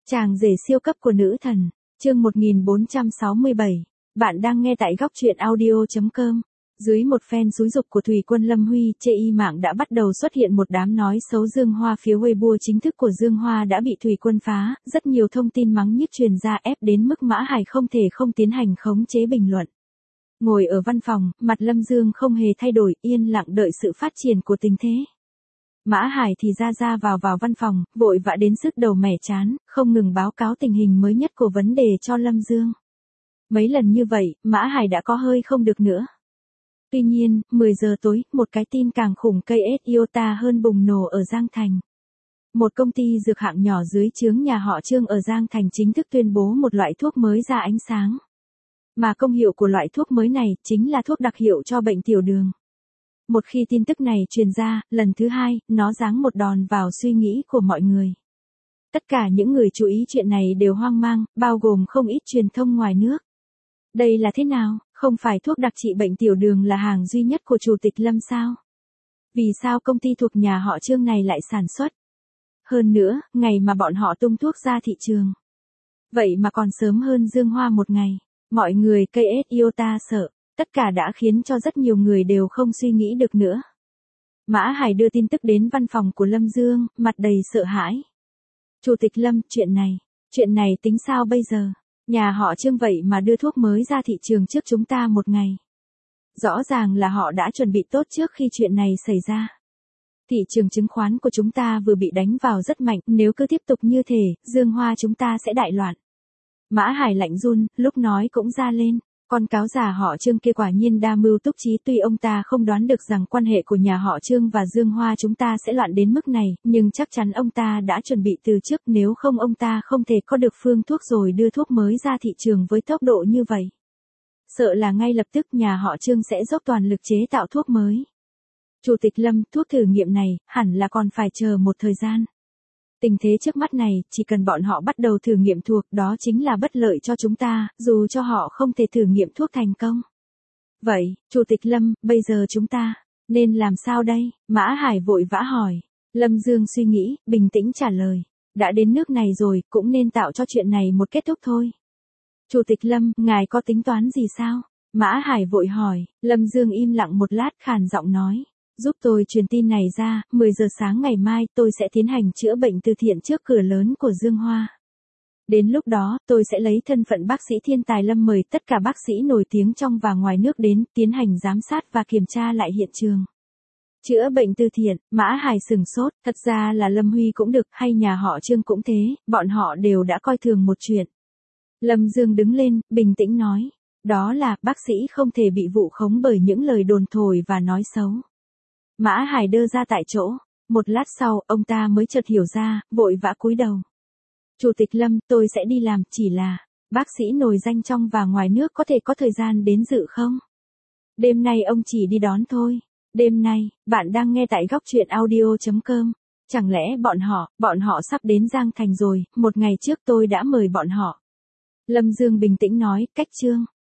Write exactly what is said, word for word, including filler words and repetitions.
Chàng rể siêu cấp của nữ thần, chương một nghìn bốn trăm sáu mươi bảy. Bạn đang nghe tại góc truyện audio chấm com. Dưới một phen xúi giục của Thủy Quân Lâm Huy, chê y mạng đã bắt đầu xuất hiện một đám nói xấu Dương Hoa. Phía Weibo chính thức của Dương Hoa đã bị Thủy Quân phá, rất nhiều thông tin mắng nhiếc truyền ra ép đến mức Mã Hải không thể không tiến hành khống chế bình luận. Ngồi ở văn phòng, mặt Lâm Dương không hề thay đổi, yên lặng đợi sự phát triển của tình thế. Mã Hải thì ra ra vào vào văn phòng, vội vã đến sứt đầu mẻ chán, không ngừng báo cáo tình hình mới nhất của vấn đề cho Lâm Dương. Mấy lần như vậy, Mã Hải đã có hơi không được nữa. Tuy nhiên, mười giờ tối, một cái tin càng khủng cây ét iota hơn bùng nổ ở Giang Thành. Một công ty dược hạng nhỏ dưới trướng nhà họ Trương ở Giang Thành chính thức tuyên bố một loại thuốc mới ra ánh sáng. Mà công hiệu của loại thuốc mới này chính là thuốc đặc hiệu cho bệnh tiểu đường. Một khi tin tức này truyền ra, lần thứ hai, nó giáng một đòn vào suy nghĩ của mọi người. Tất cả những người chú ý chuyện này đều hoang mang, bao gồm không ít truyền thông ngoài nước. Đây là thế nào, không phải thuốc đặc trị bệnh tiểu đường là hàng duy nhất của Chủ tịch Lâm sao? Vì sao công ty thuộc nhà họ Trương này lại sản xuất? Hơn nữa, ngày mà bọn họ tung thuốc ra thị trường. Vậy mà còn sớm hơn Dương Hoa một ngày, mọi người cây ét iota sợ. Tất cả đã khiến cho rất nhiều người đều không suy nghĩ được nữa. Mã Hải đưa tin tức đến văn phòng của Lâm Dương, mặt đầy sợ hãi. Chủ tịch Lâm, chuyện này, chuyện này tính sao bây giờ? Nhà họ Trương vậy mà đưa thuốc mới ra thị trường trước chúng ta một ngày. Rõ ràng là họ đã chuẩn bị tốt trước khi chuyện này xảy ra. Thị trường chứng khoán của chúng ta vừa bị đánh vào rất mạnh, nếu cứ tiếp tục như thế, Dương Hoa chúng ta sẽ đại loạn. Mã Hải lạnh run, lúc nói cũng ra lên. Con cáo già họ Trương kia quả nhiên đa mưu túc trí, tuy ông ta không đoán được rằng quan hệ của nhà họ Trương và Dương Hoa chúng ta sẽ loạn đến mức này, nhưng chắc chắn ông ta đã chuẩn bị từ trước, nếu không ông ta không thể có được phương thuốc rồi đưa thuốc mới ra thị trường với tốc độ như vậy. Sợ là ngay lập tức nhà họ Trương sẽ dốc toàn lực chế tạo thuốc mới. Chủ tịch Lâm, thuốc thử nghiệm này, hẳn là còn phải chờ một thời gian. Tình thế trước mắt này, chỉ cần bọn họ bắt đầu thử nghiệm thuộc, đó chính là bất lợi cho chúng ta, dù cho họ không thể thử nghiệm thuốc thành công. Vậy, Chủ tịch Lâm, bây giờ chúng ta nên làm sao đây? Mã Hải vội vã hỏi. Lâm Dương suy nghĩ, bình tĩnh trả lời. Đã đến nước này rồi, cũng nên tạo cho chuyện này một kết thúc thôi. Chủ tịch Lâm, ngài có tính toán gì sao? Mã Hải vội hỏi. Lâm Dương im lặng một lát, khàn giọng nói. Giúp tôi truyền tin này ra, mười giờ sáng ngày mai tôi sẽ tiến hành chữa bệnh từ thiện trước cửa lớn của Dương Hoa. Đến lúc đó, tôi sẽ lấy thân phận bác sĩ thiên tài Lâm mời tất cả bác sĩ nổi tiếng trong và ngoài nước đến, tiến hành giám sát và kiểm tra lại hiện trường. Chữa bệnh từ thiện, Mã Hải sừng sốt, thật ra là Lâm Huy cũng được, hay nhà họ Trương cũng thế, bọn họ đều đã coi thường một chuyện. Lâm Dương đứng lên, bình tĩnh nói, đó là bác sĩ không thể bị vu khống bởi những lời đồn thổi và nói xấu. Mã Hải đơ ra tại chỗ, một lát sau, ông ta mới chợt hiểu ra, vội vã cúi đầu. Chủ tịch Lâm, tôi sẽ đi làm, chỉ là, bác sĩ nổi danh trong và ngoài nước có thể có thời gian đến dự không? Đêm nay ông chỉ đi đón thôi. Đêm nay, bạn đang nghe tại góc truyện audio chấm com. Chẳng lẽ bọn họ, bọn họ sắp đến Giang Thành rồi, một ngày trước tôi đã mời bọn họ. Lâm Dương bình tĩnh nói, cách Trương.